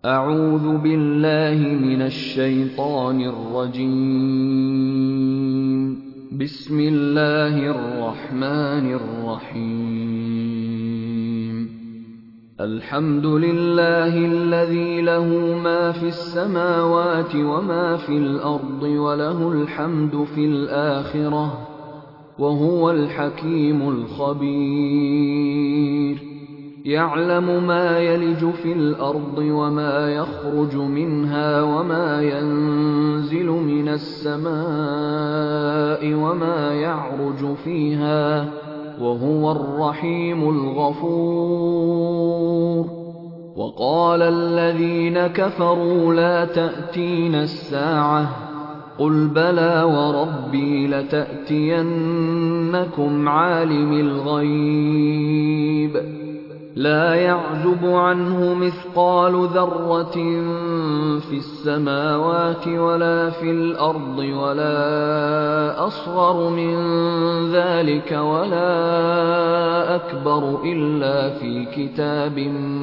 أعوذ بالله من الشيطان الرجيم. بسم الله الرحمن الرحيم. الحمد لله الذي له ما في السماوات وما في الأرض وله الحمد في الآخرة وهو الحكيم الخبير. يعلم ما يلج في الأرض وما يخرج منها وما ينزل من السماء وما يعرج فيها وهو الرحيم الغفور. وقال الذين كفروا لا تأتينا الساعة قل بلى وربي لتأتينكم عالم الغيب لا يعزب عنه مثقال ذرة في السماوات ولا في الأرض ولا أصغر من ذلك ولا أكبر إلا في كتاب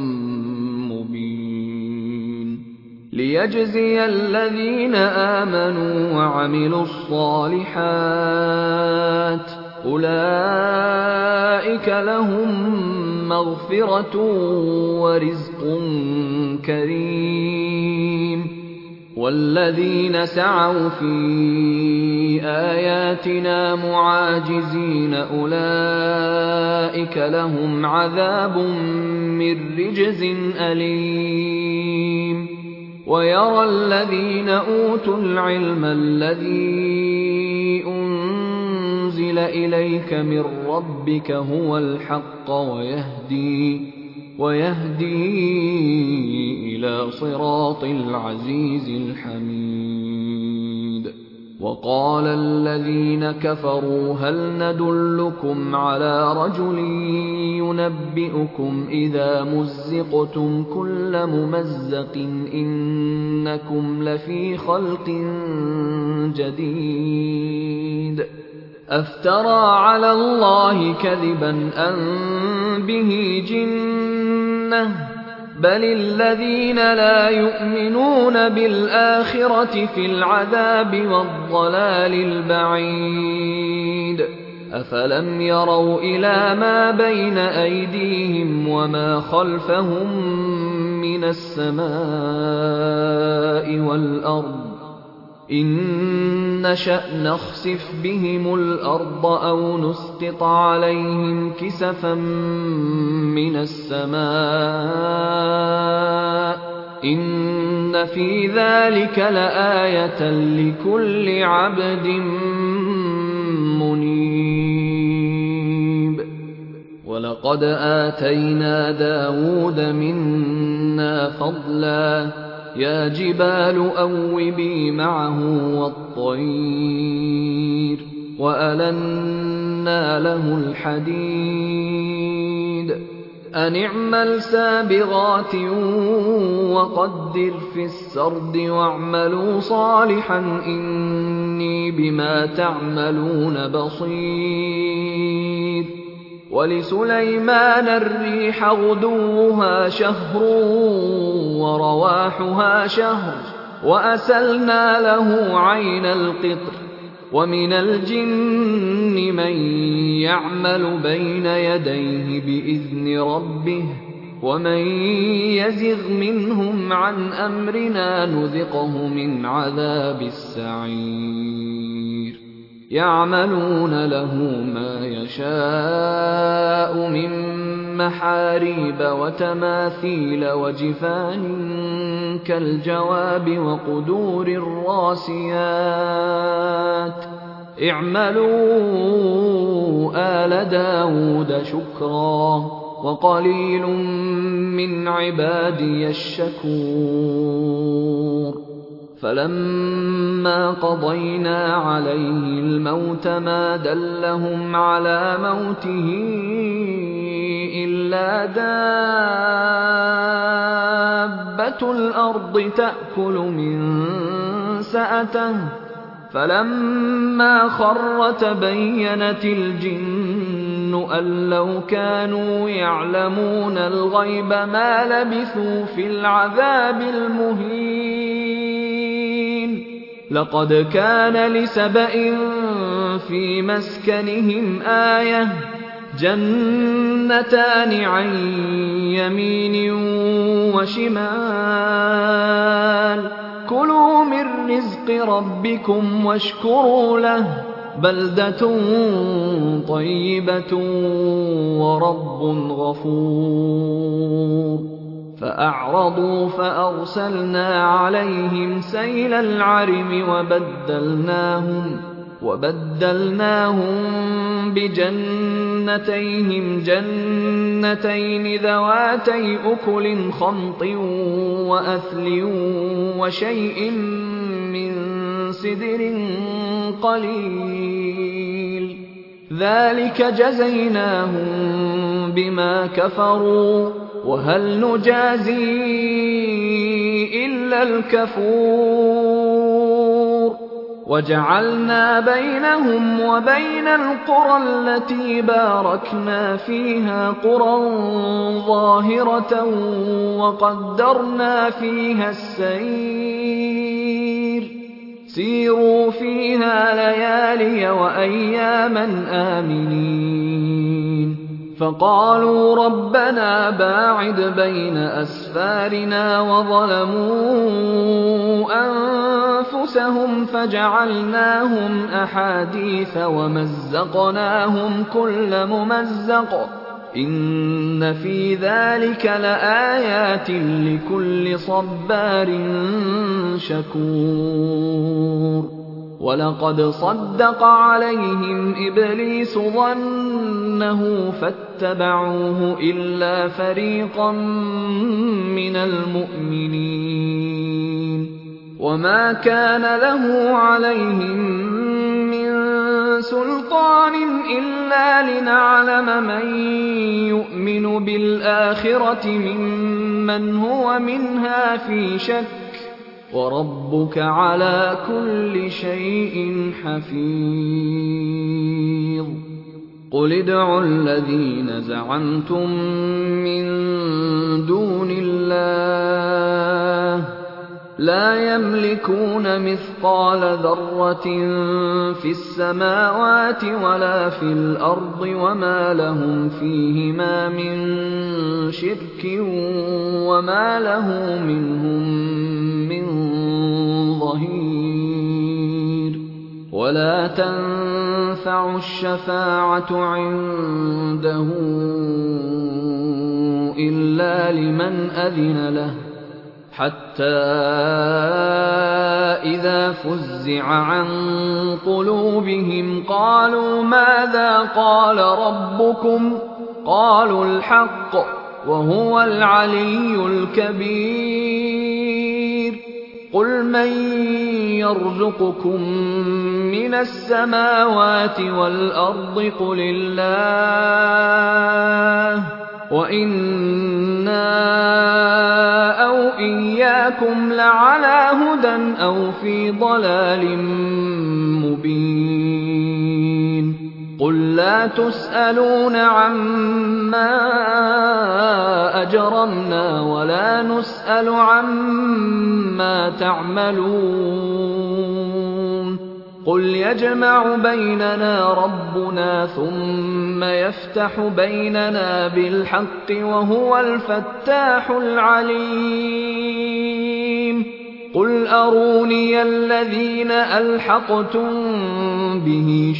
مبين ليجزي الذين آمنوا وعملوا الصالحات أولئك لهم مغفرة ورزق كريم. والذين سعوا في آياتنا معاجزين أولئك لهم عذاب من رجز أليم. ويرى الذين أوتوا العلم الذي أنزل إليك من ربك هو الحق ويهدي إلى صراط العزيز الحميد. وقال الذين كفروا هل ندلكم على رجل ينبئكم إذا مزقتم كل ممزق إنكم لفي خلق جديد أفترى على الله كذبا أم به جنة بل الذين لا يؤمنون بالآخرة في العذاب والضلال البعيد. أفلم يروا إلى ما بين أيديهم وما خلفهم من السماء والأرض إن نشأ نخسف بهم الأرض أو نسقط عليهم كسفا من السماء إن في ذلك لآية لكل عبد منيب. ولقد آتينا داود منا فضلا يا جبال أوبي معه والطير وألنا له الحديد أن اعمل سابغات وقدر في السرد واعملوا صالحا إني بما تعملون بصير. ولسليمان الريح غدوها شهر ورواحها شهر وأسلنا له عين القطر. ومن الجن من يعمل بين يديه بإذن ربه ومن يزغ منهم عن أمرنا نذقه من عذاب السعير. يعملون له ما يشاء من محاريب وتماثيل وجفان كالجواب وقدور الراسيات اعملوا آل داود شكرا وقليل من عبادي الشكور. فلما قضينا عليه الموت ما دلهم على موته إلا دابة الأرض تأكل من سأته فلما خر تبينت الجن يظن أن لو كانوا يعلمون الغيب ما لبثوا في العذاب المهين لقد كان لسبإ في مسكنهم آية جنتان عن يمين وشمال كلوا من رزق ربكم واشكروا له بلدة طيبة ورب غفور فأعرضوا فأرسلنا عليهم سيل العرم وبدلناهم بجنتيهم جنتين ذواتي أكل خمط وأثل وشيء من سدر قليل ذلك جزيناهم بما كفروا وهل نجازي إلا الكفور وجعلنا بينهم وبين القرى التي باركنا فيها قرى ظاهرة وقدرنا فيها السير سيروا فيها ليالي وأياما آمنين فقالوا ربنا باعد بين أسفارنا وظلموا أنفسهم فجعلناهم أحاديث ومزقناهم كل ممزق إن في ذلك لآيات لكل صبار شكور ولقد صدق عليهم إبليس ظنه فاتبعوه إلا فريقا من المؤمنين وما كان له عليهم من سلطان إلا لنعلم من يؤمن بالآخرة ممن هو منها في شك وربك على كل شيء حفيظ قل ادعوا الذين زعمتم من دون الله لا يملكون مثقال ذرة في السماوات ولا في الأرض وما لهم فيهما من شرك وما له منهم من ظهير ولا تنفع الشفاعة عنده إلا لمن أذن له حتى إذا فزع عن قلوبهم قالوا ماذا قال ربكم قالوا الحق وهو العلي الكبير قل من يرزقكم من السماوات والأرض قل الله وإنا أو إياكم لعلى هدى أو في ضلال مبين قل لا تسألون عما أجرمنا ولا نسأل عما تعملون قل يجمع بيننا ربنا ثم يفتح بيننا بالحق وهو الفتاح العليم قل أروني الذين ألحقتم به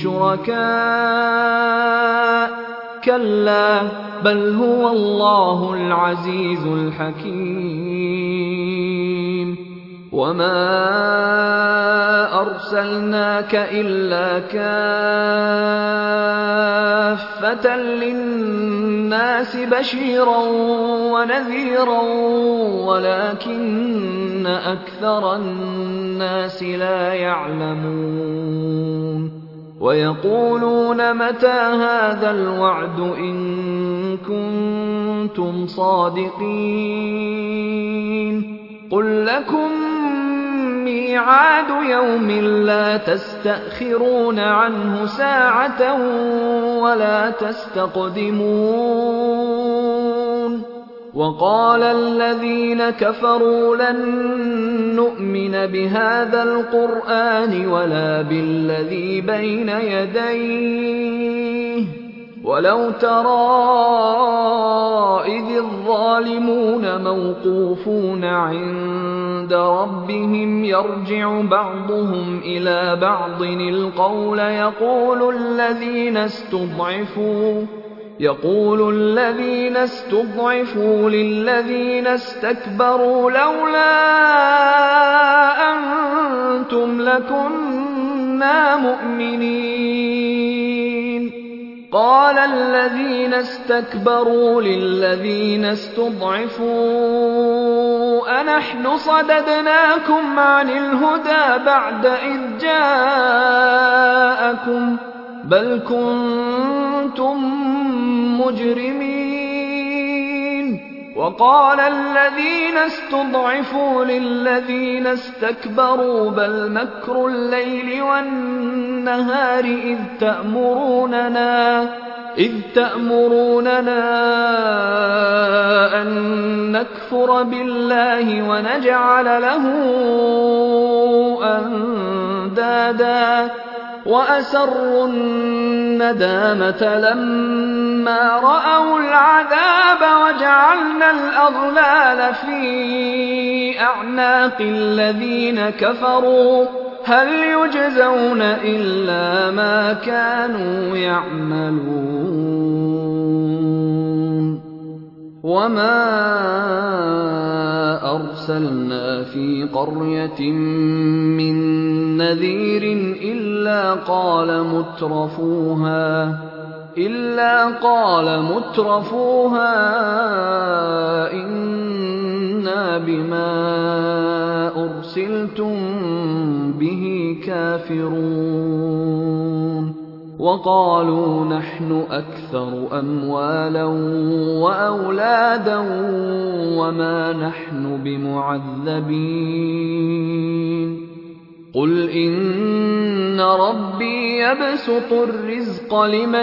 شركاء كلا بل هو الله العزيز الحكيم وما أرسلناك إلا كافة للناس بشيرا ونذيرا ولكن أكثر الناس لا يعلمون ويقولون متى هذا الوعد إن كنتم صادقين قل لكم ميعاد يوم لا تستأخرون عنه ساعة ولا تستقدمون وقال الذين كفروا لن نؤمن بهذا القرآن ولا بالذي بين يديه ولو ترى إذ الظالمون موقوفون عند ربهم يرجع بعضهم إلى بعض القول يقول الذين استضعفوا للذين استكبروا لولا أنتم لكنا مؤمنين قال الذين استكبروا للذين استضعفوا أنحن صددناكم عن الهدى بعد إذ جاءكم بل كنتم مجرمين وقال الذين استضعفوا للذين استكبروا بل مكر الليل والنهار إذ تأمروننا أن نكفر بالله ونجعل له أندادا وأسروا الندامة لما رأوا العذاب وجعلنا الأغلال في أعناق الذين كفروا هل يجزون إلا ما كانوا يعملون وما أرسلنا في قرية من نذير إلا قال مترفوها إنا بما أرسلتم به كافرون وقالوا نحن أكثر أموالا وأولادا وما نحن بمعذبين قل إن ربي يبسط الرزق لمن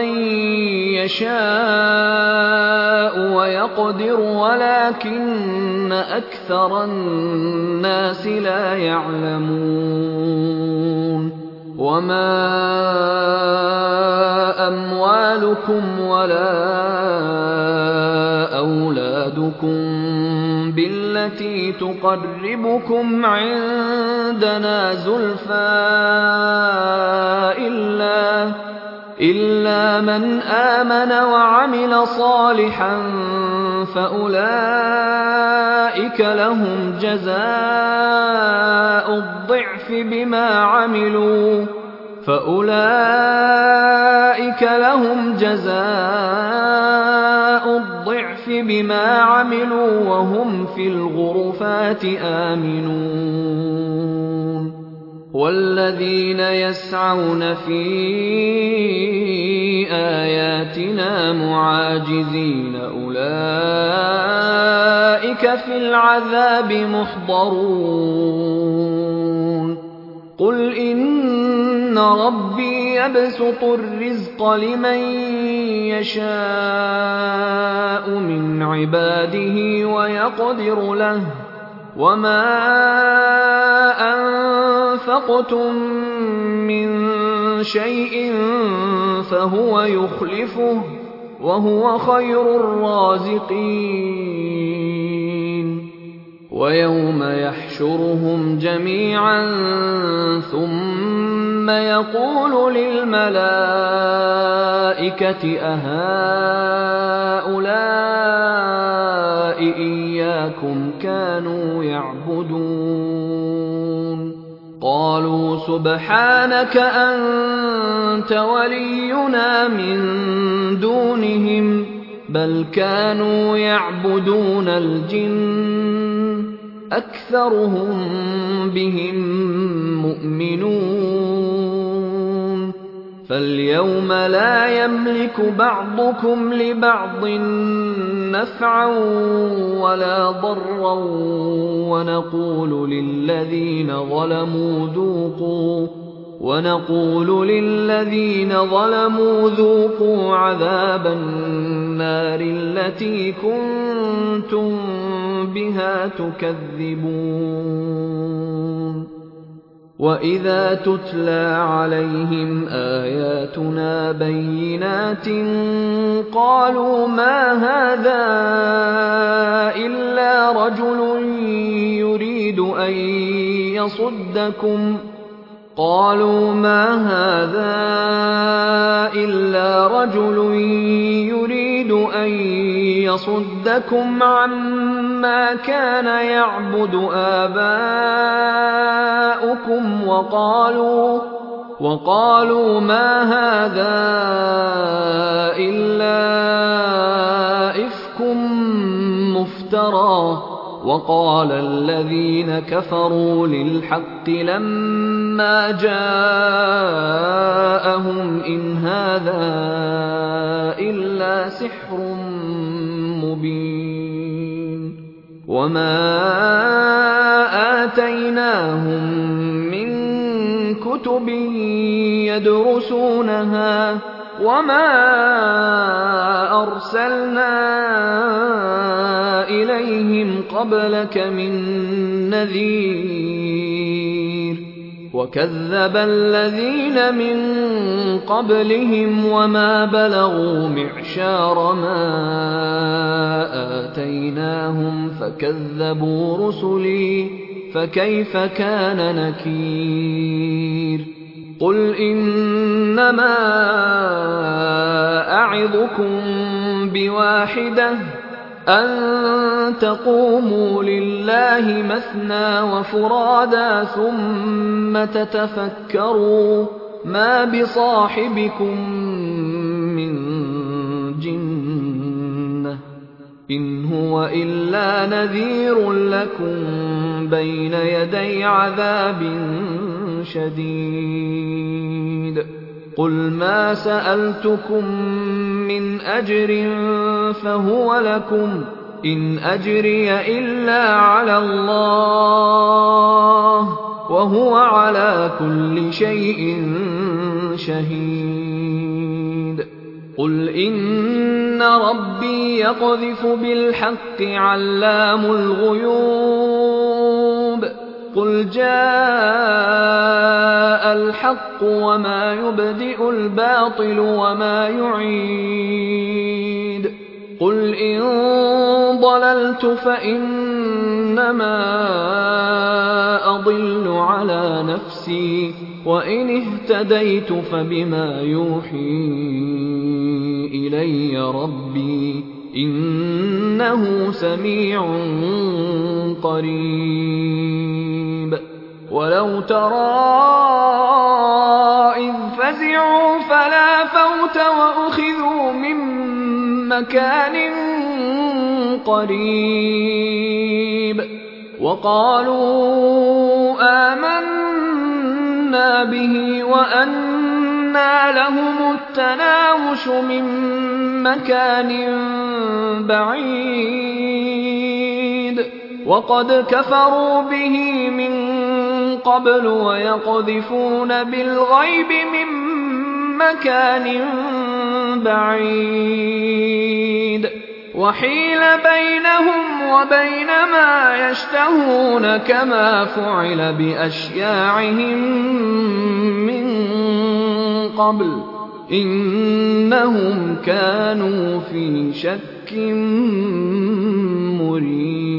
يشاء ويقدر ولكن أكثر الناس لا يعلمون وما أموالكم ولا أولادكم بالتي تقربكم عندنا زلفى إلا من آمن وعمل صالحا فأولئك لهم جزاء الضعف بما عملوا وهم في الغرفات آمنون والذين يسعون في آياتنا معاجزين أولئك في العذاب محضرون قل إن ربي يبسط الرزق لمن يشاء من عباده ويقدر له وما أنفقتم من شيء فهو يخلفه وهو خير الرازقين ويوم يحشرهم جميعا ثم يقول للملائكة أهؤلاء إياكم كانوا يعبدون قالوا سبحانك أنت ولينا من دونهم بل كانوا يعبدون الجن أكثرهم بهم مؤمنون فاليوم لا يملك بعضكم لبعض نفعا ولا ضرا ونقول للذين ظلموا ذوقوا عذاب النار التي كنتم بها تكذبون. وإذا تتلى عليهم آياتنا بينات قالوا ما هذا إلا رجل يريد أن يصدكم عما كان يعبد آباؤكم وقالوا ما هذا إلا إفك مفترى. وقال الذين كفروا للحق لما جاءهم إن هذا إلا سحر مبين. وما آتيناهم من كتب يدرسونها وما أرسلنا إليهم قبلك من نذير. وكذب الذين من قبلهم وما بلغوا معشار ما آتيناهم فكذبوا رسلي فكيف كان نكير. قل إنما أعظكم بواحدة أن تقوموا لله مثنى وفرادا ثم تتفكروا ما بصاحبكم من جنة إن هو إلا نذير لكم بين يدي عذاب شديد. قل ما سألتكم من أجر فهو لكم إن أجري إلا على الله وهو على كل شيء شهيد. قل إن ربي يقذف بالحق علام الغيوب. قل جاء الحق وما يبدئ الباطل وما يعيد. قل إن ضللت فإنما أضل على نفسي وإن اهتديت فبما يوحي إلي ربي إنه سميع قريب. ولو ترى إذ فزعوا فلا فوت وأخذوا من مكان قريب وقالوا آمنا به وأنى لهم التناوش من مكان بعيد وقد كفروا به من قبل ويقذفون بالغيب من مكان بعيد وحيل بينهم وبين ما يشتهون كما فعل بأشياعهم من قبل إنهم كانوا في شك مريب.